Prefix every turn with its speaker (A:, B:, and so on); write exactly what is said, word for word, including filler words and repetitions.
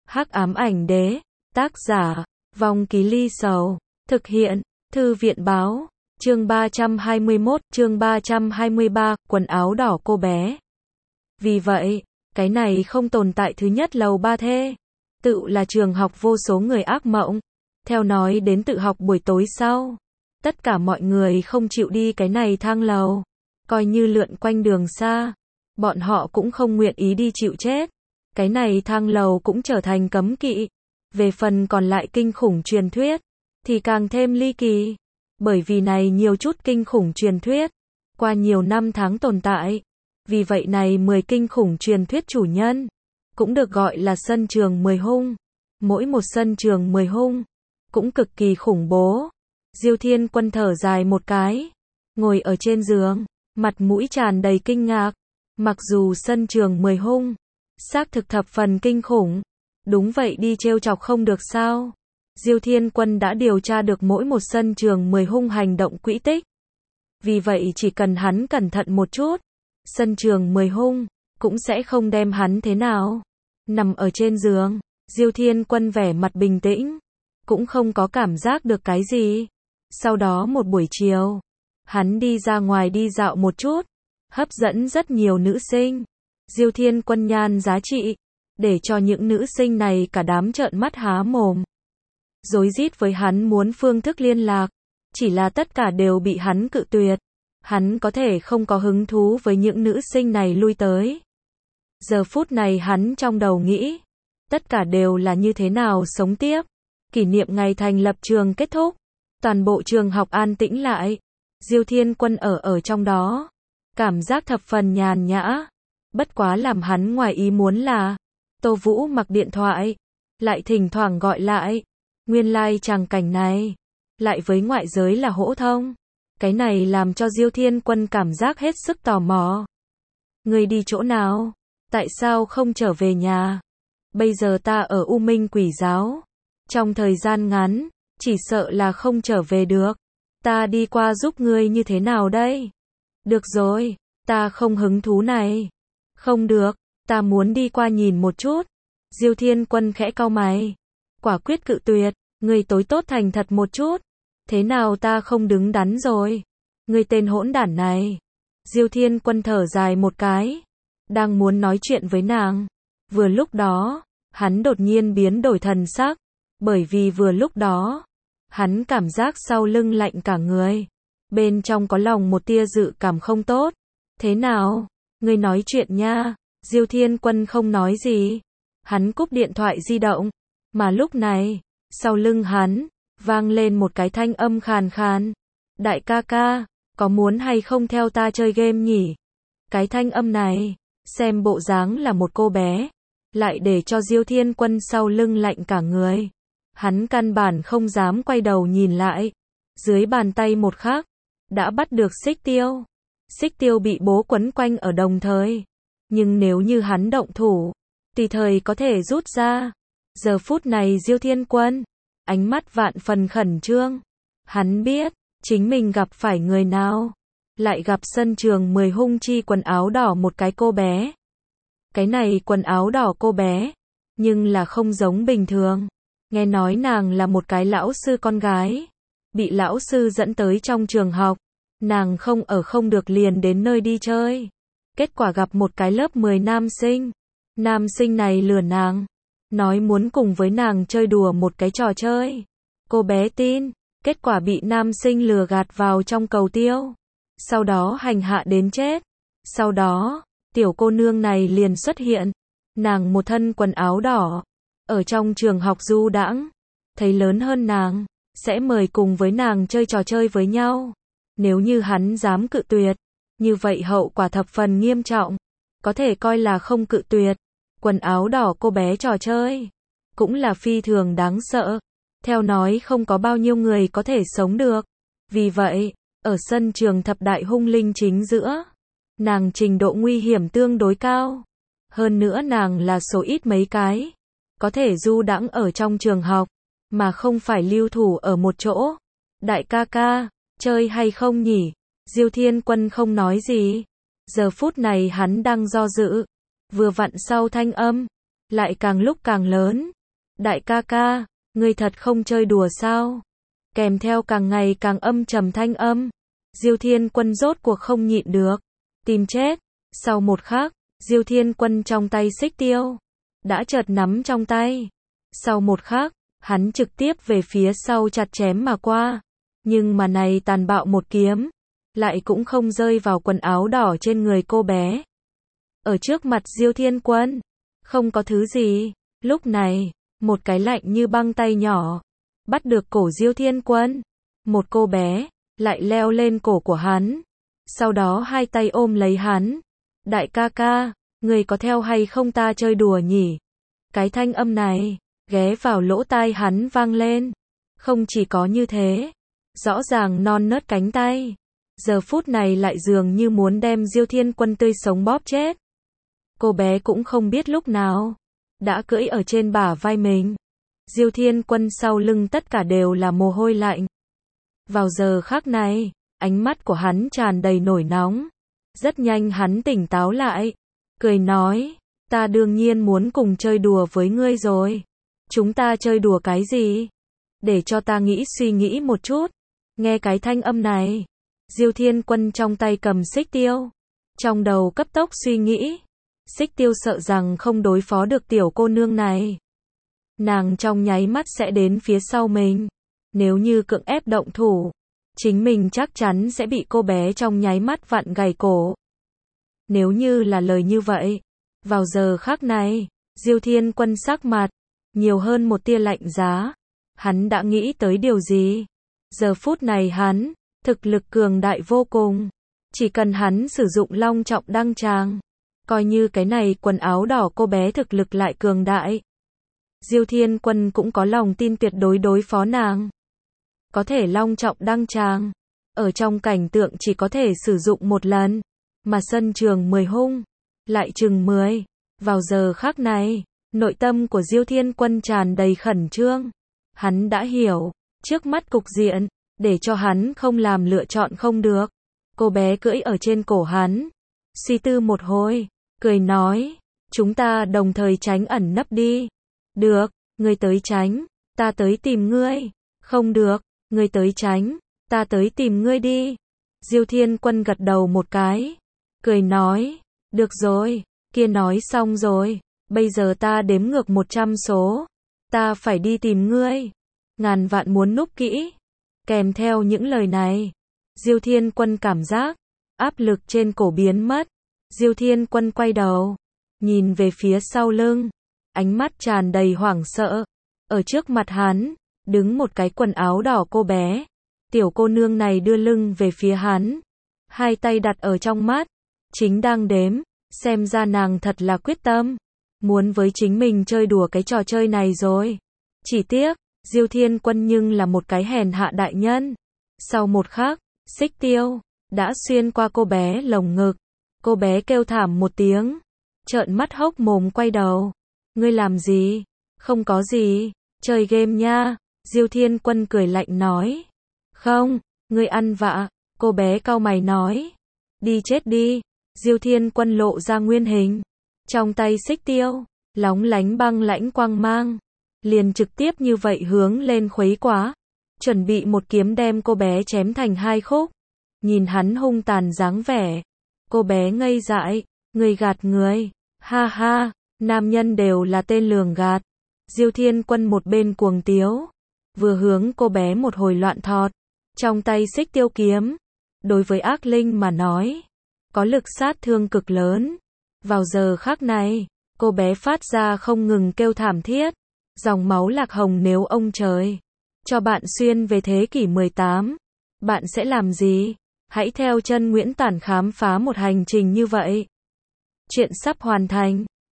A: Hắc ám ảnh đế, tác giả, Vong Ký Ly Sầu, thực hiện, Thư viện báo, chương ba trăm hai mươi mốt, chương ba trăm hai mươi ba, quần áo đỏ cô bé. Vì vậy, cái này không tồn tại thứ nhất lầu ba thê. Tự là trường học vô số người ác mộng. Theo nói đến tự học buổi tối sau. Tất cả mọi người không chịu đi cái này thang lầu. Coi như lượn quanh đường xa. Bọn họ cũng không nguyện ý đi chịu chết. Cái này thang lầu cũng trở thành cấm kỵ. Về phần còn lại kinh khủng truyền thuyết, thì càng thêm ly kỳ. Bởi vì này nhiều chút kinh khủng truyền thuyết, qua nhiều năm tháng tồn tại. Vì vậy này mười kinh khủng truyền thuyết chủ nhân, cũng được gọi là sân trường mười hung. Mỗi một sân trường mười hung, cũng cực kỳ khủng bố. Diêu Thiên Quân thở dài một cái, ngồi ở trên giường, mặt mũi tràn đầy kinh ngạc. Mặc dù sân trường mười hung, xác thực thập phần kinh khủng. Đúng vậy đi trêu chọc không được sao. Diêu Thiên Quân đã điều tra được mỗi một sân trường mười hung hành động quỹ tích. Vì vậy chỉ cần hắn cẩn thận một chút, sân trường mười hung cũng sẽ không đem hắn thế nào. Nằm ở trên giường, Diêu Thiên Quân vẻ mặt bình tĩnh, cũng không có cảm giác được cái gì. Sau đó một buổi chiều, hắn đi ra ngoài đi dạo một chút, hấp dẫn rất nhiều nữ sinh. Diêu Thiên Quân nhan giá trị, để cho những nữ sinh này cả đám trợn mắt há mồm. Rối rít với hắn muốn phương thức liên lạc, chỉ là tất cả đều bị hắn cự tuyệt. Hắn có thể không có hứng thú với những nữ sinh này lui tới. Giờ phút này hắn trong đầu nghĩ, tất cả đều là như thế nào sống tiếp. Kỷ niệm ngày thành lập trường kết thúc, toàn bộ trường học an tĩnh lại. Diêu Thiên Quân ở ở trong đó, cảm giác thập phần nhàn nhã. Bất quá làm hắn ngoài ý muốn là, Tô Vũ mặc điện thoại, lại thỉnh thoảng gọi lại. Nguyên lai like tràng cảnh này, lại với ngoại giới là hỗ thông. Cái này làm cho Diêu Thiên Quân cảm giác hết sức tò mò. Người đi chỗ nào? Tại sao không trở về nhà? Bây giờ ta ở U Minh Quỷ Giáo. Trong thời gian ngắn, chỉ sợ là không trở về được. Ta đi qua giúp ngươi như thế nào đây? Được rồi, ta không hứng thú này. Không được, ta muốn đi qua nhìn một chút. Diêu Thiên Quân khẽ cau mày, quả quyết cự tuyệt. Ngươi tối tốt thành thật một chút. Thế nào ta không đứng đắn rồi? Ngươi tên hỗn đản này. Diêu Thiên Quân thở dài một cái, đang muốn nói chuyện với nàng. Vừa lúc đó, hắn đột nhiên biến đổi thần sắc. Bởi vì vừa lúc đó, hắn cảm giác sau lưng lạnh cả người. Bên trong có lòng một tia dự cảm không tốt. Thế nào? Ngươi nói chuyện nha. Diêu Thiên Quân không nói gì. Hắn cúp điện thoại di động. Mà lúc này, sau lưng hắn, vang lên một cái thanh âm khàn khàn. Đại ca ca, có muốn hay không theo ta chơi game nhỉ? Cái thanh âm này, xem bộ dáng là một cô bé, lại để cho Diêu Thiên Quân sau lưng lạnh cả người. Hắn căn bản không dám quay đầu nhìn lại. Dưới bàn tay một khắc, đã bắt được xích tiêu. Xích tiêu bị bố quấn quanh ở đồng thời. Nhưng nếu như hắn động thủ, tùy thời có thể rút ra. Giờ phút này Diêu Thiên Quân, ánh mắt vạn phần khẩn trương. Hắn biết, chính mình gặp phải người nào. Lại gặp sân trường mười hung chi quần áo đỏ một cái cô bé. Cái này quần áo đỏ cô bé, nhưng là không giống bình thường. Nghe nói nàng là một cái lão sư con gái. Bị lão sư dẫn tới trong trường học. Nàng không ở không được liền đến nơi đi chơi. Kết quả gặp một cái lớp mười nam sinh. Nam sinh này lừa nàng. Nói muốn cùng với nàng chơi đùa một cái trò chơi. Cô bé tin, kết quả bị nam sinh lừa gạt vào trong cầu tiêu. Sau đó hành hạ đến chết. Sau đó, tiểu cô nương này liền xuất hiện. Nàng một thân quần áo đỏ, ở trong trường học du đãng. Thấy lớn hơn nàng, sẽ mời cùng với nàng chơi trò chơi với nhau. Nếu như hắn dám cự tuyệt, như vậy hậu quả thập phần nghiêm trọng. Có thể coi là không cự tuyệt. Quần áo đỏ cô bé trò chơi, cũng là phi thường đáng sợ. Theo nói không có bao nhiêu người có thể sống được. Vì vậy, ở sân trường thập đại hung linh chính giữa, nàng trình độ nguy hiểm tương đối cao. Hơn nữa nàng là số ít mấy cái, có thể du đãng ở trong trường học, mà không phải lưu thủ ở một chỗ. Đại ca ca, chơi hay không nhỉ? Diêu Thiên Quân không nói gì. Giờ phút này hắn đang do dự. Vừa vặn sau thanh âm, lại càng lúc càng lớn. Đại ca ca, ngươi thật không chơi đùa sao? Kèm theo càng ngày càng âm trầm thanh âm. Diêu Thiên Quân rốt cuộc không nhịn được. Tìm chết. Sau một khắc, Diêu Thiên Quân trong tay xích tiêu đã chợt nắm trong tay. Sau một khắc, hắn trực tiếp về phía sau chặt chém mà qua. Nhưng mà này tàn bạo một kiếm, lại cũng không rơi vào quần áo đỏ trên người cô bé. Ở trước mặt Diêu Thiên Quân, không có thứ gì. Lúc này, một cái lạnh như băng tay nhỏ bắt được cổ Diêu Thiên Quân. Một cô bé lại leo lên cổ của hắn. Sau đó hai tay ôm lấy hắn. Đại ca ca, người có theo hay không ta chơi đùa nhỉ? Cái thanh âm này ghé vào lỗ tai hắn vang lên. Không chỉ có như thế, rõ ràng non nớt cánh tay, giờ phút này lại dường như muốn đem Diêu Thiên Quân tươi sống bóp chết. Cô bé cũng không biết lúc nào đã cưỡi ở trên bả vai mình. Diêu Thiên Quân sau lưng tất cả đều là mồ hôi lạnh. Vào giờ khắc này, ánh mắt của hắn tràn đầy nổi nóng. Rất nhanh hắn tỉnh táo lại, cười nói, ta đương nhiên muốn cùng chơi đùa với ngươi rồi. Chúng ta chơi đùa cái gì? Để cho ta nghĩ suy nghĩ một chút. Nghe cái thanh âm này, Diêu Thiên Quân trong tay cầm xích tiêu, trong đầu cấp tốc suy nghĩ. Xích tiêu sợ rằng không đối phó được tiểu cô nương này. Nàng trong nháy mắt sẽ đến phía sau mình. Nếu như cưỡng ép động thủ, chính mình chắc chắn sẽ bị cô bé trong nháy mắt vặn gãy cổ. Nếu như là lời như vậy, vào giờ khắc này, Diêu Thiên Quân sắc mặt nhiều hơn một tia lạnh giá. Hắn đã nghĩ tới điều gì? Giờ phút này hắn thực lực cường đại vô cùng. Chỉ cần hắn sử dụng long trọng đăng tràng, coi như cái này quần áo đỏ cô bé thực lực lại cường đại, Diêu Thiên Quân cũng có lòng tin tuyệt đối đối phó nàng. Có thể long trọng đăng tràng, ở trong cảnh tượng chỉ có thể sử dụng một lần, mà sân trường mười hung, lại chừng mười. Vào giờ khắc này, nội tâm của Diêu Thiên Quân tràn đầy khẩn trương. Hắn đã hiểu, trước mắt cục diện, để cho hắn không làm lựa chọn không được. Cô bé cưỡi ở trên cổ hắn, suy tư một hồi, cười nói, chúng ta đồng thời tránh ẩn nấp đi. Được, ngươi tới tránh, ta tới tìm ngươi. Không được, ngươi tới tránh, ta tới tìm ngươi đi. Diêu Thiên Quân gật đầu một cái, cười nói, được rồi, kia nói xong rồi, bây giờ ta đếm ngược một trăm số, ta phải đi tìm ngươi, ngàn vạn muốn núp kỹ. Kèm theo những lời này, Diêu Thiên Quân cảm giác áp lực trên cổ biến mất. Diêu Thiên Quân quay đầu, nhìn về phía sau lưng, ánh mắt tràn đầy hoảng sợ. Ở trước mặt hắn, đứng một cái quần áo đỏ cô bé. Tiểu cô nương này đưa lưng về phía hắn, hai tay đặt ở trong mắt, chính đang đếm, xem ra nàng thật là quyết tâm, muốn với chính mình chơi đùa cái trò chơi này rồi. Chỉ tiếc, Diêu Thiên Quân nhưng là một cái hèn hạ đại nhân. Sau một khắc, xích tiêu đã xuyên qua cô bé lồng ngực. Cô bé kêu thảm một tiếng, trợn mắt hốc mồm quay đầu. Ngươi làm gì? Không có gì, chơi game nha. Diêu Thiên Quân cười lạnh nói. Không, ngươi ăn vạ. Cô bé cau mày nói. Đi chết đi. Diêu Thiên Quân lộ ra nguyên hình, trong tay xích tiêu lóng lánh băng lãnh quang mang, liền trực tiếp như vậy hướng lên khuấy quá, chuẩn bị một kiếm đem cô bé chém thành hai khúc. Nhìn hắn hung tàn dáng vẻ, cô bé ngây dại, người gạt người, ha ha, nam nhân đều là tên lường gạt. Diêu Thiên Quân một bên cuồng tiếu, vừa hướng cô bé một hồi loạn thọt, trong tay xích tiêu kiếm, đối với ác linh mà nói, có lực sát thương cực lớn. Vào giờ khắc này, cô bé phát ra không ngừng kêu thảm thiết, dòng máu lạc hồng. Nếu ông trời cho bạn xuyên về thế kỷ mười tám, bạn sẽ làm gì? Hãy theo chân Nguyễn Tản khám phá một hành trình như vậy. Chuyện sắp hoàn thành.